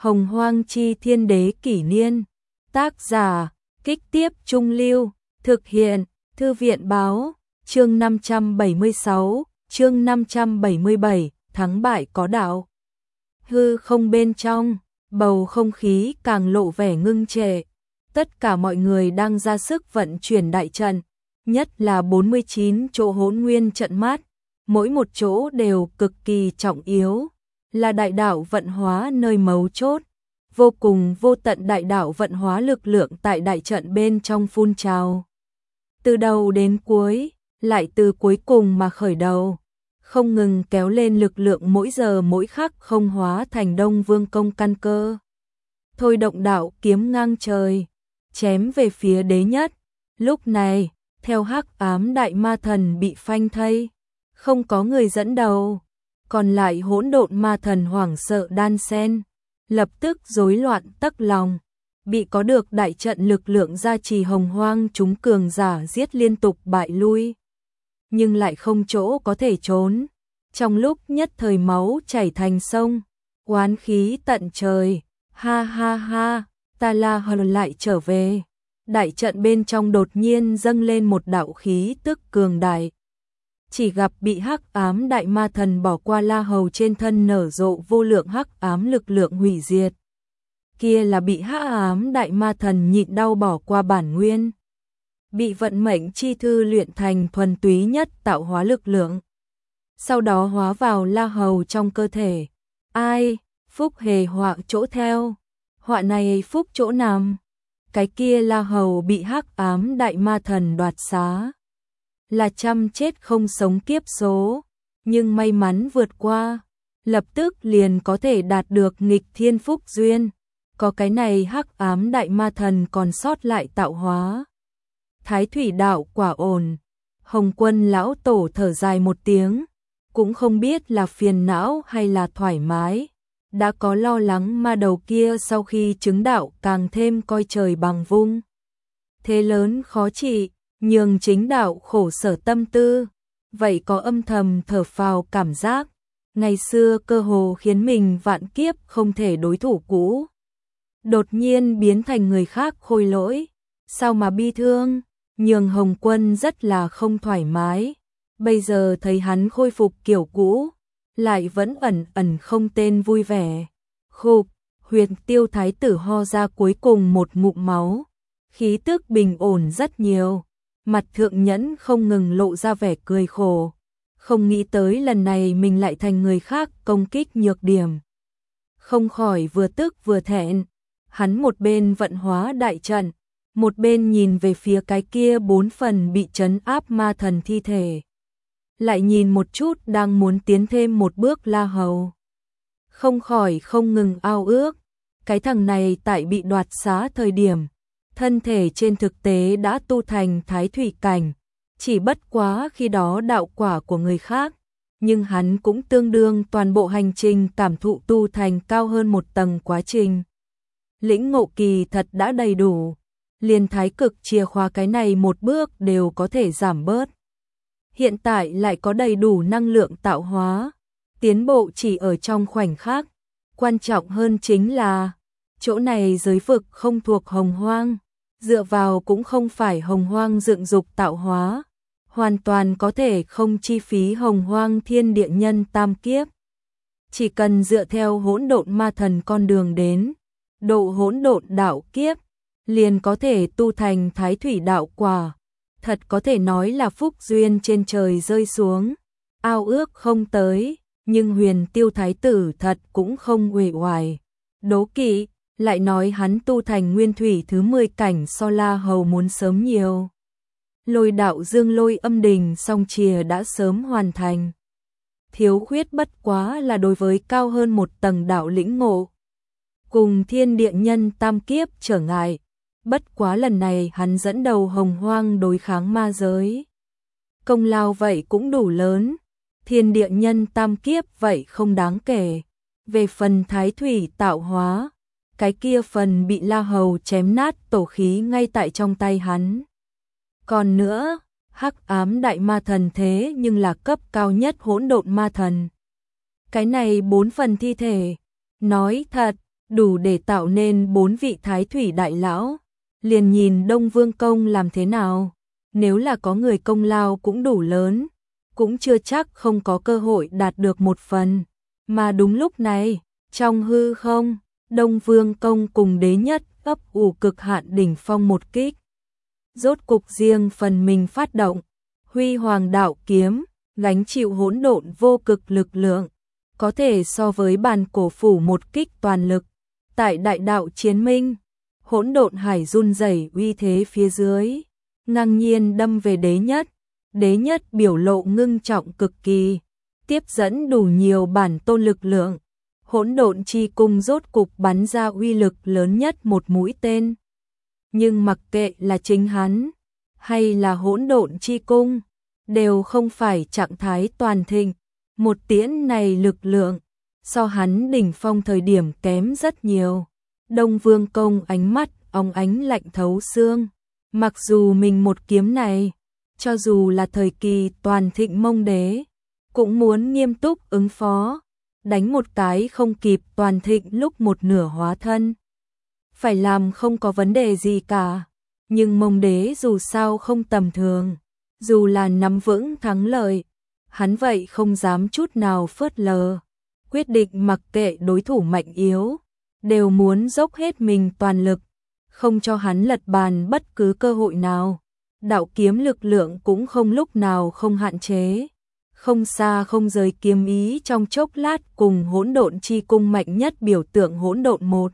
Hồng Hoang Chi Thiên Đế Kỷ Niên. Tác giả, Kích Tiếp Trung Lưu. Thực hiện, Thư viện Báo. Chương 576, chương 577, thắng bại có đạo. Hư không bên trong, bầu không khí càng lộ vẻ ngưng trệ. Tất cả mọi người đang ra sức vận chuyển đại trận, nhất là 49 chỗ hỗn nguyên trận mát, mỗi một chỗ đều cực kỳ trọng yếu, là đại đạo vận hóa nơi mấu chốt. Vô cùng vô tận đại đạo vận hóa lực lượng tại đại trận bên trong phun trào. Từ đầu đến cuối, lại từ cuối cùng mà khởi đầu, không ngừng kéo lên lực lượng mỗi giờ mỗi khắc không hóa thành Đông Vương công căn cơ. Thôi động đạo kiếm ngang trời, chém về phía đế nhất. Lúc này, theo Hắc Ám Đại Ma Thần bị phanh thây, không có người dẫn đầu, còn lại Hỗn Độn Ma Thần hoảng sợ đan xen, lập tức rối loạn tấc lòng. Bị có được đại trận lực lượng gia trì Hồng Hoang chúng cường giả giết liên tục bại lui, nhưng lại không chỗ có thể trốn. Trong lúc nhất thời máu chảy thành sông, oán khí tận trời. Ha ha ha, ta La Hầu lại trở về. Đại trận bên trong đột nhiên dâng lên một đạo khí tức cường đại. Chỉ gặp bị Hắc Ám Đại Ma Thần bỏ qua La Hầu trên thân nở rộ vô lượng hắc ám lực lượng hủy diệt. Kia là bị Hắc Ám Đại Ma Thần nhịn đau bỏ qua bản nguyên, bị vận mệnh chi thư luyện thành thuần túy nhất tạo hóa lực lượng, sau đó hóa vào La Hầu trong cơ thể. Ai, phúc hề họa chỗ theo, họa này phúc chỗ nằm. Cái kia La Hầu bị Hắc Ám Đại Ma Thần đoạt xá, là trăm chết không sống kiếp số, nhưng may mắn vượt qua, lập tức liền có thể đạt được nghịch thiên phúc duyên. Có cái này Hắc Ám Đại Ma Thần còn sót lại tạo hóa. Thái thủy đạo quả ổn. Hồng Quân lão tổ thở dài một tiếng, cũng không biết là phiền não hay là thoải mái. Đã có lo lắng ma đầu kia sau khi chứng đạo càng thêm coi trời bằng vung. Thế lớn khó trị, nhường chính đạo khổ sở tâm tư. Vậy có âm thầm thở phào cảm giác, ngày xưa cơ hồ khiến mình vạn kiếp không thể đối thủ cũ, đột nhiên biến thành người khác khôi lỗi. Sao mà bi thương, nhường Hồng Quân rất là không thoải mái. Bây giờ thấy hắn khôi phục kiểu cũ, lại vẫn ẩn ẩn không tên vui vẻ. Khục, Huyền Tiêu Thái tử ho ra cuối cùng một ngụm máu, khí tức bình ổn rất nhiều. Mặt Thượng Nhẫn không ngừng lộ ra vẻ cười khổ, không nghĩ tới lần này mình lại thành người khác công kích nhược điểm. Không khỏi vừa tức vừa thẹn, hắn một bên vận hóa đại trận, một bên nhìn về phía cái kia 4 phần bị trấn áp ma thần thi thể. Lại nhìn một chút đang muốn tiến thêm một bước La Hầu, không khỏi không ngừng ao ước. Cái thằng này tại bị đoạt xá thời điểm, thân thể trên thực tế đã tu thành thái thủy cảnh, chỉ bất quá khi đó đạo quả của người khác, nhưng hắn cũng tương đương toàn bộ hành trình cảm thụ tu thành cao hơn một tầng quá trình. Lĩnh ngộ kỳ thật đã đầy đủ, liền thái cực chìa khóa cái này một bước đều có thể giảm bớt. Hiện tại lại có đầy đủ năng lượng tạo hóa, tiến bộ chỉ ở trong khoảnh khắc. Quan trọng hơn chính là, chỗ này giới vực không thuộc Hồng Hoang, dựa vào cũng không phải Hồng Hoang dựng dục tạo hóa, hoàn toàn có thể không chi phí Hồng Hoang thiên địa nhân tam kiếp. Chỉ cần dựa theo Hỗn Độn Ma Thần con đường đến, độ hỗn độn đạo kiếp, liền có thể tu thành thái thủy đạo quả. Thật có thể nói là phúc duyên trên trời rơi xuống, ao ước không tới, nhưng Huyền Tiêu Thái tử thật cũng không uể oải, đố kỵ, lại nói hắn tu thành nguyên thủy thứ 10 cảnh so La Hầu muốn sớm nhiều. Lôi đạo dương lôi âm đình song chìa đã sớm hoàn thành. Thiếu khuyết bất quá là đối với cao hơn một tầng đạo lĩnh ngộ, cùng thiên địa nhân tam kiếp trở ngại. Bất quá lần này hắn dẫn đầu Hồng Hoang đối kháng ma giới, công lao vậy cũng đủ lớn, thiên địa nhân tam kiếp vậy không đáng kể. Về phần thái thủy tạo hóa, cái kia phần bị La Hầu chém nát tổ khí ngay tại trong tay hắn. Còn nữa, Hắc Ám Đại Ma Thần thế nhưng là cấp cao nhất Hỗn Độn Ma Thần. Cái này 4 phần thi thể, nói thật, đủ để tạo nên 4 vị thái thủy đại lão. Liền nhìn Đông Vương Công làm thế nào, nếu là có người công lao cũng đủ lớn, cũng chưa chắc không có cơ hội đạt được một phần. Mà đúng lúc này, trong hư không, Đông Vương Công cùng Đế Nhất ấp ủ cực hạn đỉnh phong một kích. Rốt cục riêng phần mình phát động, Huy Hoàng đạo kiếm, gánh chịu hỗn độn vô cực lực lượng, có thể so với bàn cổ phủ một kích toàn lực. Tại đại đạo chiến minh, hỗn độn hải run rẩy uy thế phía dưới, ngang nhiên đâm về Đế Nhất. Đế Nhất biểu lộ ngưng trọng cực kỳ, tiếp dẫn đủ nhiều bản tôn lực lượng. Hỗn độn chi cung rốt cục bắn ra uy lực lớn nhất một mũi tên. Nhưng mặc kệ là chính hắn, hay là hỗn độn chi cung, đều không phải trạng thái toàn thịnh. Một tiễn này lực lượng, so hắn đỉnh phong thời điểm kém rất nhiều. Đông Vương Công ánh mắt óng ánh lạnh thấu xương. Mặc dù mình một kiếm này, cho dù là thời kỳ toàn thịnh Mông Đế, cũng muốn nghiêm túc ứng phó, đánh một cái không kịp toàn thịnh lúc một nửa hóa thân. Phải làm không có vấn đề gì cả, nhưng Mông Đế dù sao không tầm thường, dù là nắm vững thắng lợi, hắn vậy không dám chút nào phớt lờ, quyết định mặc kệ đối thủ mạnh yếu, đều muốn dốc hết mình toàn lực, không cho hắn lật bàn bất cứ cơ hội nào. Đạo kiếm lực lượng cũng không lúc nào không hạn chế, không xa không rời kiếm ý trong chốc lát cùng hỗn độn chi cung mạnh nhất biểu tượng hỗn độn một.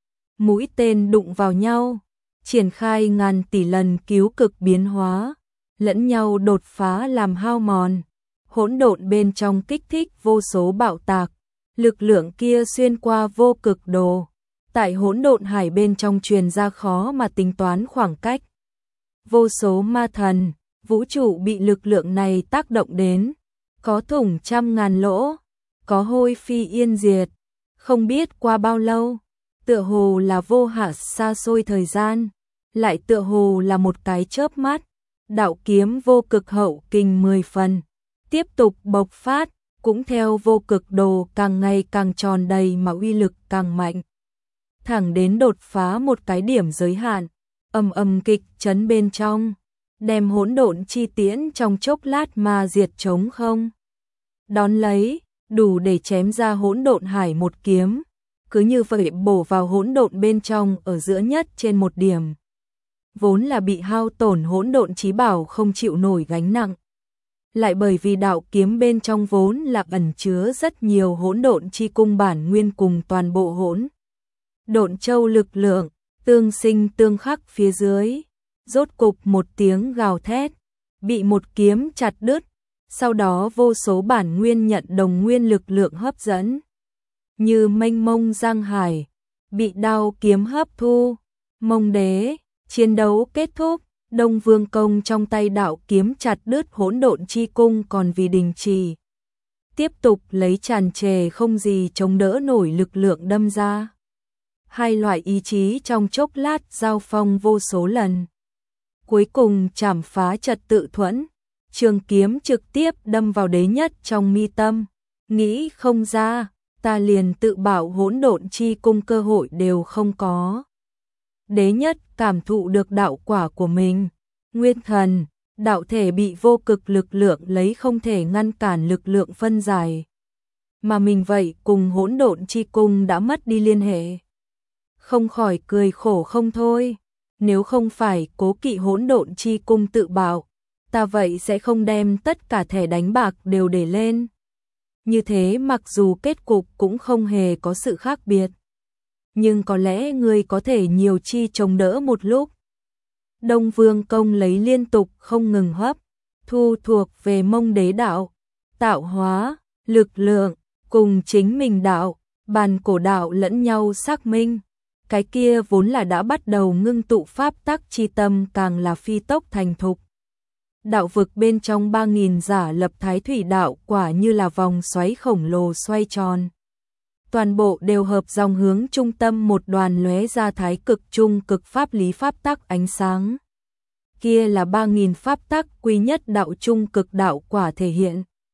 Mũi tên đụng vào nhau, triển khai ngàn tỷ lần cứu cực biến hóa, lẫn nhau đột phá làm hao mòn. Hỗn độn bên trong kích thích vô số bạo tạc, lực lượng kia xuyên qua vô cực đồ, tại hỗn độn hải bên trong truyền ra khó mà tính toán khoảng cách. Vô số ma thần, vũ trụ bị lực lượng này tác động đến, có thủng trăm ngàn lỗ, có hôi phi yên diệt. Không biết qua bao lâu, tựa hồ là vô hạn xa xôi thời gian, lại tựa hồ là một cái chớp mắt, đạo kiếm vô cực hậu kinh 10 phần, tiếp tục bộc phát, cũng theo vô cực đồ càng ngày càng tròn đầy mà uy lực càng mạnh. Thẳng đến đột phá một cái điểm giới hạn, ầm ầm kịch chấn bên trong, đem hỗn độn chi tiễn trong chốc lát mà diệt trống không. Đón lấy, đủ để chém ra hỗn độn hải một kiếm, cứ như vậy bổ vào hỗn độn bên trong ở giữa nhất trên một điểm. Vốn là bị hao tổn hỗn độn chí bảo không chịu nổi gánh nặng. Lại bởi vì đạo kiếm bên trong vốn là ẩn chứa rất nhiều hỗn độn chi cung bản nguyên cùng toàn bộ hỗn độn châu lực lượng, tương sinh tương khắc phía dưới, rốt cục một tiếng gào thét, bị một kiếm chặt đứt, sau đó vô số bản nguyên nhận đồng nguyên lực lượng hấp dẫn, như mênh mông giang hải, bị đao kiếm hấp thu. Mông Đế, chiến đấu kết thúc, Đông Vương Công trong tay đạo kiếm chặt đứt hỗn độn chi cung còn vì đình trì, tiếp tục lấy tràn trề không gì chống đỡ nổi lực lượng đâm ra. Hai loại ý chí trong chốc lát giao phong vô số lần. Cuối cùng chảm phá trật tự thuẫn, trường kiếm trực tiếp đâm vào Đế Nhất trong mi tâm. Nghĩ không ra, ta liền tự bảo hỗn độn chi cung cơ hội đều không có. Đế Nhất cảm thụ được đạo quả của mình. Nguyên thần, đạo thể bị vô cực lực lượng lấy không thể ngăn cản lực lượng phân giải. Mà mình vậy cùng hỗn độn chi cung đã mất đi liên hệ. Không khỏi cười khổ không thôi, nếu không phải cố kỵ hỗn độn chi cung tự bảo, ta vậy sẽ không đem tất cả thẻ đánh bạc đều để lên. Như thế mặc dù kết cục cũng không hề có sự khác biệt, nhưng có lẽ người có thể nhiều chi chống đỡ một lúc. Đông Vương Công lấy liên tục không ngừng hấp, thu thuộc về Mông Đế đạo, tạo hóa, lực lượng, cùng chính mình đạo, bàn cổ đạo lẫn nhau xác minh. Cái kia vốn là đã bắt đầu ngưng tụ pháp tắc chi tâm càng là phi tốc thành thục. Đạo vực bên trong 3000 giả lập thái thủy đạo quả như là vòng xoáy khổng lồ xoay tròn. Toàn bộ đều hợp dòng hướng trung tâm một đoàn lóe ra thái cực trung cực pháp lý pháp tắc ánh sáng. Kia là 3000 pháp tắc quy nhất đạo trung cực đạo quả thể hiện.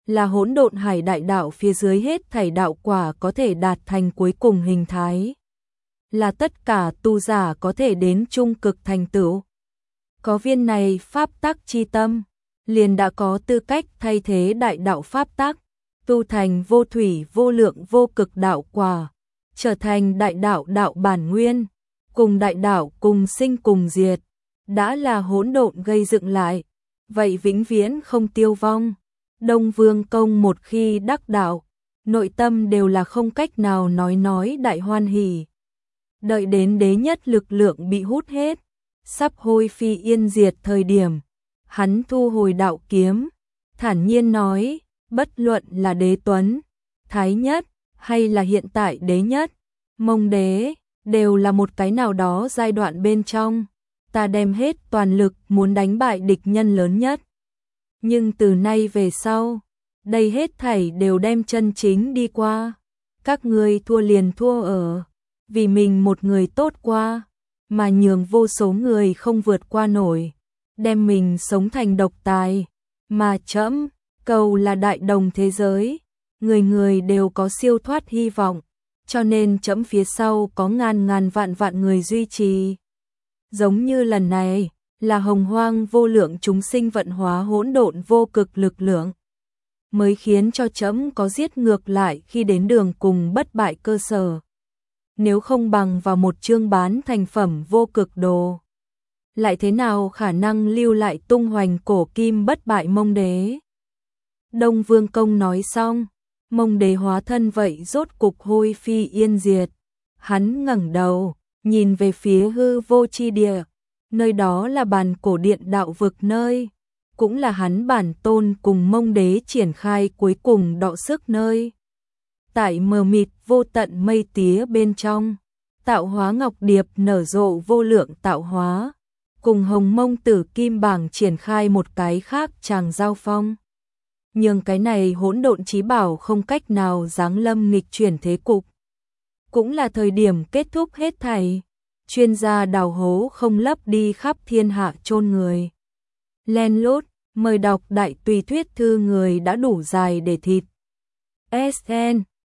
là hỗn độn hải đại đạo phía dưới hết thảy đạo quả có thể đạt thành cuối cùng hình thái. Là tất cả tu giả có thể đến trung cực thành tựu. Có viên này pháp tắc chi tâm, liền đã có tư cách thay thế đại đạo pháp tắc, tu thành vô thủy vô lượng vô cực đạo quả, trở thành đại đạo đạo bản nguyên, cùng đại đạo cùng sinh cùng diệt, đã là hỗn độn gây dựng lại, vậy vĩnh viễn không tiêu vong. Đông Vương Công một khi đắc đạo, nội tâm đều là không cách nào nói đại hoan hỉ. Đợi đến đế nhất lực lượng bị hút hết, sắp hôi phi yên diệt thời điểm, hắn thu hồi đạo kiếm, thản nhiên nói, bất luận là đế tuấn, thái nhất, hay là hiện tại đế nhất, Mông đế, đều là một cái nào đó giai đoạn bên trong, ta đem hết toàn lực muốn đánh bại địch nhân lớn nhất. Nhưng từ nay về sau, đây hết thảy đều đem chân chính đi qua. Các ngươi thua liền thua ở, vì mình một người tốt qua, mà nhường vô số người không vượt qua nổi, đem mình sống thành độc tài, mà trẫm cầu là đại đồng thế giới, người người đều có siêu thoát hy vọng, cho nên trẫm phía sau có ngàn vạn người duy trì. Giống như lần này, là hồng hoang vô lượng chúng sinh vận hóa hỗn độn vô cực lực lượng, mới khiến cho trẫm có giết ngược lại khi đến đường cùng bất bại cơ sở. Nếu không bằng vào một chương bán thành phẩm vô cực đồ, lại thế nào khả năng lưu lại tung hoành cổ kim bất bại Mông đế. Đông Vương Công nói xong, Mông đế hóa thân vậy rốt cục hôi phi yên diệt. Hắn ngẩng đầu, nhìn về phía hư vô chi địa, nơi đó là bàn cổ điện đạo vực nơi, cũng là hắn bản tôn cùng Mông đế triển khai cuối cùng đọ sức nơi. Tại mờ mịt vô tận mây tía bên trong, tạo hóa ngọc điệp nở rộ vô lượng tạo hóa, cùng hồng mông tử kim bảng triển khai một cái khác chàng giao phong. Nhưng cái này hỗn độn chí bảo không cách nào giáng lâm nghịch chuyển thế cục. Cũng là thời điểm kết thúc hết thảy, chuyên gia đào hố không lấp đi khắp thiên hạ chôn người. Len lút, mời đọc đại tùy thuyết thư người đã đủ dài để thịt. SN